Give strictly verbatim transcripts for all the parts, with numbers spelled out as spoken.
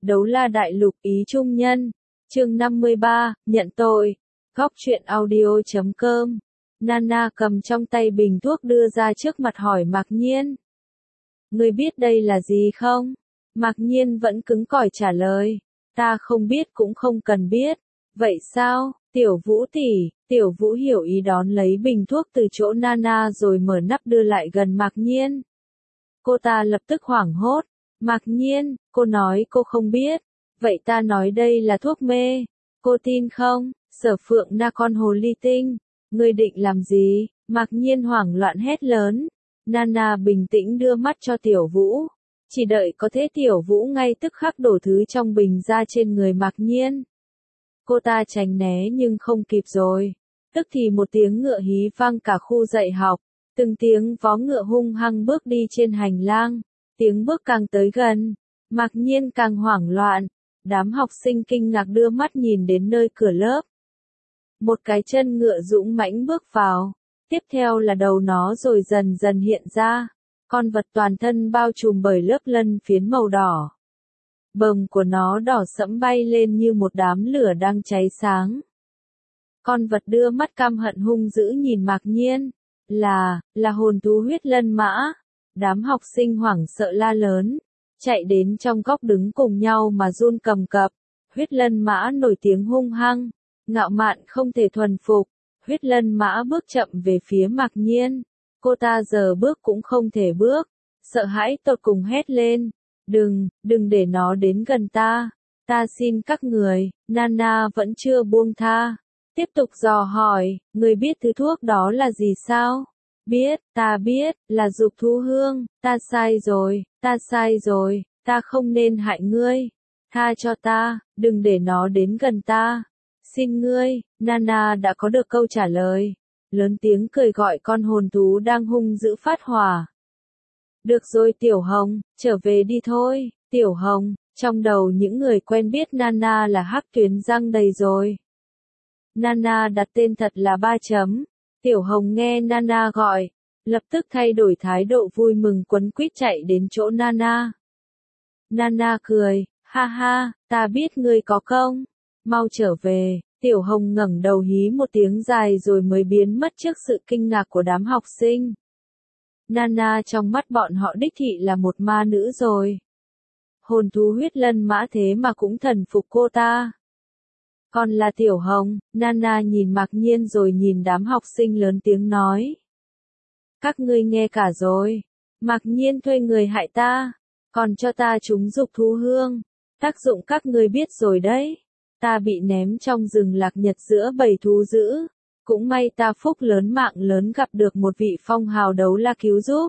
Đấu La Đại Lục ý trung nhân. Chương năm mươi ba, nhận tội. Góc truyện audio chấm com. Nana cầm trong tay bình thuốc đưa ra trước mặt hỏi Mạc Nhiên. Ngươi biết đây là gì không? Mạc Nhiên vẫn cứng cỏi trả lời. Ta không biết cũng không cần biết. Vậy sao? Tiểu Vũ tỷ. Tiểu Vũ hiểu ý đón lấy bình thuốc từ chỗ Nana rồi mở nắp đưa lại gần Mạc Nhiên. Cô ta lập tức hoảng hốt. Mạc Nhiên, cô nói cô không biết. Vậy ta nói đây là thuốc mê. Cô tin không? Sở Phượng Na con hồ ly tinh. Ngươi định làm gì? Mạc Nhiên hoảng loạn hét lớn. Nana bình tĩnh đưa mắt cho Tiểu Vũ. Chỉ đợi có thế Tiểu Vũ ngay tức khắc đổ thứ trong bình ra trên người Mạc Nhiên. Cô ta tránh né nhưng không kịp rồi. Tức thì một tiếng ngựa hí vang cả khu dạy học. Từng tiếng vó ngựa hung hăng bước đi trên hành lang. Tiếng bước càng tới gần. Mạc Nhiên càng hoảng loạn. Đám học sinh kinh ngạc đưa mắt nhìn đến nơi cửa lớp. Một cái chân ngựa dũng mãnh bước vào. Tiếp theo là đầu nó rồi dần dần hiện ra. Con vật toàn thân bao trùm bởi lớp lân phiến màu đỏ. Bờm của nó đỏ sẫm bay lên như một đám lửa đang cháy sáng. Con vật đưa mắt căm hận hung dữ nhìn Mạc Nhiên. Là, là hồn thú huyết lân mã. Đám học sinh hoảng sợ la lớn. Chạy đến trong góc đứng cùng nhau mà run cầm cập. Huyết lân mã nổi tiếng hung hăng. Ngạo mạn không thể thuần phục. Huyết lân mã bước chậm về phía Mạc Nhiên. Cô ta giờ bước cũng không thể bước. Sợ hãi tột cùng hét lên. Đừng, đừng để nó đến gần ta. Ta xin các người. Nana vẫn chưa buông tha. Tiếp tục dò hỏi, người biết thứ thuốc đó là gì sao? Biết, ta biết, là dục thú hương. Ta sai rồi, ta sai rồi. Ta không nên hại ngươi. Tha cho ta, đừng để nó đến gần ta. Xin ngươi. Nana đã có được câu trả lời. Lớn tiếng cười gọi con hồn thú đang hung dữ phát hỏa. Được rồi Tiểu Hồng, trở về đi thôi. Tiểu Hồng, trong đầu những người quen biết Nana là hắc tuyến răng đầy rồi. Nana đặt tên thật là ba chấm. Tiểu Hồng nghe Nana gọi, lập tức thay đổi thái độ vui mừng quấn quýt chạy đến chỗ Nana. Nana cười, ha ha, ta biết ngươi có công. Mau trở về. Tiểu Hồng ngẩng đầu hí một tiếng dài rồi mới biến mất trước sự kinh ngạc của đám học sinh. Nana trong mắt bọn họ đích thị là một ma nữ rồi. Hồn thú huyết lân mã thế mà cũng thần phục cô ta. Còn là Tiểu Hồng. Nana nhìn Mạc Nhiên rồi nhìn đám học sinh lớn tiếng nói. Các ngươi nghe cả rồi. Mạc Nhiên thuê người hại ta. Còn cho ta trúng dục thú hương. Tác dụng các ngươi biết rồi đấy. Ta bị ném trong rừng lạc nhật giữa bầy thú dữ. Cũng may ta phúc lớn mạng lớn gặp được một vị phong hào đấu la cứu giúp.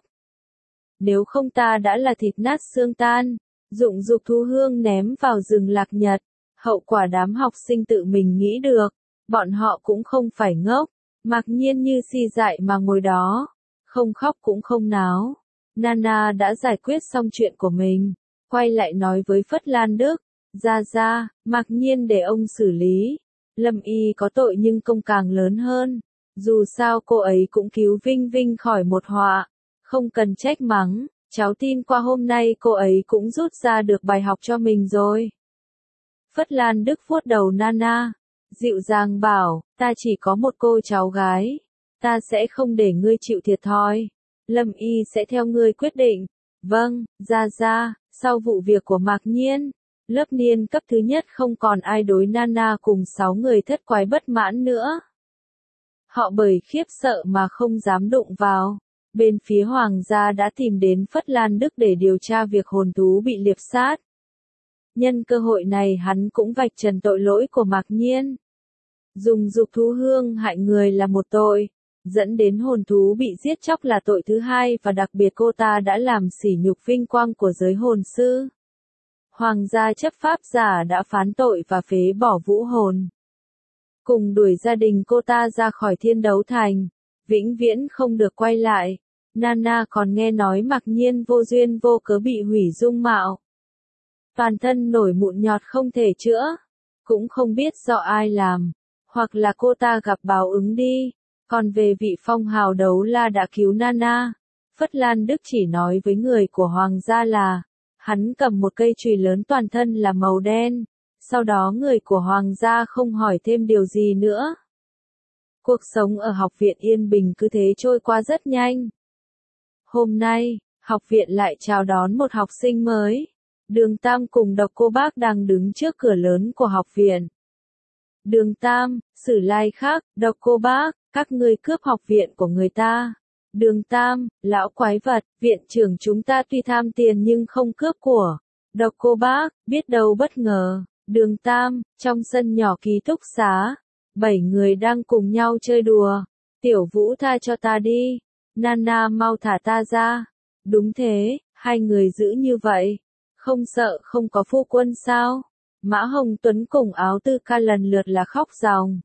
Nếu không ta đã là thịt nát xương tan. Dụng dục thú hương ném vào rừng lạc nhật. Hậu quả đám học sinh tự mình nghĩ được. Bọn họ cũng không phải ngốc. Mạc Nhiên như si dại mà ngồi đó. Không khóc cũng không náo. Nana đã giải quyết xong chuyện của mình. Quay lại nói với Phất Lan Đức. Ra ra, Mạc Nhiên để ông xử lý. Lâm Y có tội nhưng công càng lớn hơn. Dù sao cô ấy cũng cứu Vinh Vinh khỏi một họa. Không cần trách mắng. Cháu tin qua hôm nay cô ấy cũng rút ra được bài học cho mình rồi. Phất Lan Đức vuốt đầu Nana. Dịu dàng bảo, ta chỉ có một cô cháu gái. Ta sẽ không để ngươi chịu thiệt thòi. Lâm Y sẽ theo ngươi quyết định. Vâng, ra ra, sau vụ việc của Mạc Nhiên. Lớp niên cấp thứ nhất không còn ai đối Nana cùng sáu người thất quái bất mãn nữa. Họ bởi khiếp sợ mà không dám đụng vào. Bên phía Hoàng gia đã tìm đến Phất Lan Đức để điều tra việc hồn thú bị liệp sát. Nhân cơ hội này hắn cũng vạch trần tội lỗi của Mạc Nhiên. Dùng dục thú hương hại người là một tội. Dẫn đến hồn thú bị giết chóc là tội thứ hai và đặc biệt cô ta đã làm sỉ nhục vinh quang của giới hồn sư. Hoàng gia chấp pháp giả đã phán tội và phế bỏ vũ hồn. Cùng đuổi gia đình cô ta ra khỏi thiên đấu thành. Vĩnh viễn không được quay lại. Nana còn nghe nói Mạc Nhiên vô duyên vô cớ bị hủy dung mạo. Toàn thân nổi mụn nhọt không thể chữa. Cũng không biết do ai làm. Hoặc là cô ta gặp báo ứng đi. Còn về vị phong hào đấu la đã cứu Nana. Phất Lan Đức chỉ nói với người của Hoàng gia là. Hắn cầm một cây chùy lớn toàn thân là màu đen. Sau đó người của hoàng gia không hỏi thêm điều gì nữa. Cuộc sống ở học viện yên bình cứ thế trôi qua rất nhanh. Hôm nay, học viện lại chào đón một học sinh mới. Đường Tam cùng Độc Cô Bác đang đứng trước cửa lớn của học viện. Đường Tam, Sử Lai Khắc, Độc Cô Bác, các ngươi cướp học viện của người ta. Đường Tam, lão quái vật, viện trưởng chúng ta tuy tham tiền nhưng không cướp của. Độc Cô Bác, biết đâu bất ngờ. Đường Tam, trong sân nhỏ ký túc xá, bảy người đang cùng nhau chơi đùa. Tiểu Vũ tha cho ta đi. Nana mau thả ta ra. Đúng thế, hai người giữ như vậy. Không sợ không có phu quân sao? Mã Hồng Tuấn cùng Áo Tư Ca lần lượt là khóc ròng.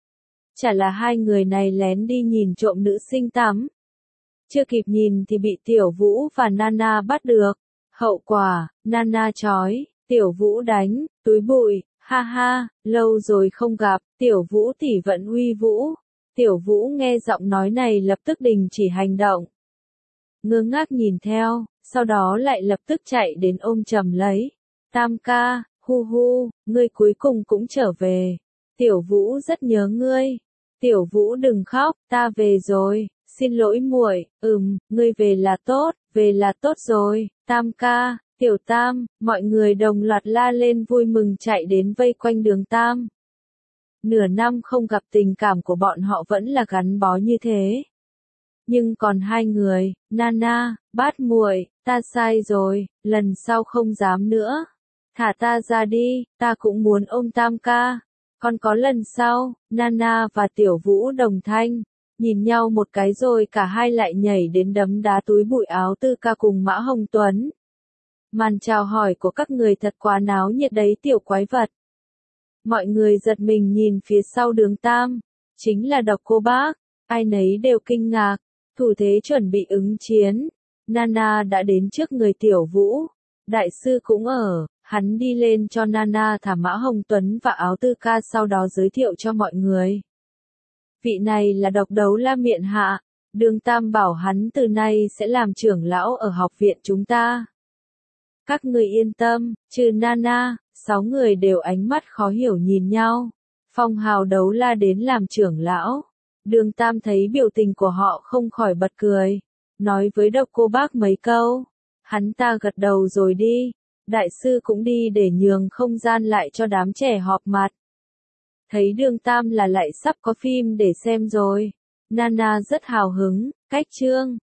Chả là hai người này lén đi nhìn trộm nữ sinh tắm. Chưa kịp nhìn thì bị Tiểu Vũ và Nana bắt được. Hậu quả, Nana trói, Tiểu Vũ đánh, túi bụi, ha ha, lâu rồi không gặp, Tiểu Vũ tỷ vẫn uy vũ. Tiểu Vũ nghe giọng nói này lập tức đình chỉ hành động. Ngơ ngác nhìn theo, sau đó lại lập tức chạy đến ôm chầm lấy. Tam ca, hu hu, ngươi cuối cùng cũng trở về. Tiểu Vũ rất nhớ ngươi. Tiểu Vũ đừng khóc, ta về rồi, xin lỗi muội, ừm, ngươi về là tốt, về là tốt rồi, Tam ca, Tiểu Tam, mọi người đồng loạt la lên vui mừng chạy đến vây quanh Đường Tam. Nửa năm không gặp tình cảm của bọn họ vẫn là gắn bó như thế. Nhưng còn hai người, Nana, Bát muội, ta sai rồi, lần sau không dám nữa. Thả ta ra đi, ta cũng muốn ôm Tam ca. Còn có lần sau, Nana và Tiểu Vũ đồng thanh, nhìn nhau một cái rồi cả hai lại nhảy đến đấm đá túi bụi Áo Tư Ca cùng Mã Hồng Tuấn. Màn chào hỏi của các người thật quá náo nhiệt đấy tiểu quái vật. Mọi người giật mình nhìn phía sau Đường Tam, chính là Độc Cô Bác, ai nấy đều kinh ngạc, thủ thế chuẩn bị ứng chiến. Nana đã đến trước người Tiểu Vũ, đại sư cũng ở, hắn đi lên cho Nana thả Mã Hồng Tuấn và Áo Tư Ca sau đó giới thiệu cho mọi người. Vị này là Độc Đấu La Miện Hạ, Đường Tam bảo hắn từ nay sẽ làm trưởng lão ở học viện chúng ta. Các người yên tâm, trừ Nana, sáu người đều ánh mắt khó hiểu nhìn nhau. Phong hào Đấu La đến làm trưởng lão. Đường Tam thấy biểu tình của họ không khỏi bật cười. Nói với Độc Cô Bác mấy câu. Hắn ta gật đầu rồi đi. Đại sư cũng đi để nhường không gian lại cho đám trẻ họp mặt. Thấy Đường Tam là lại sắp có phim để xem rồi. Nana rất hào hứng, cách chương.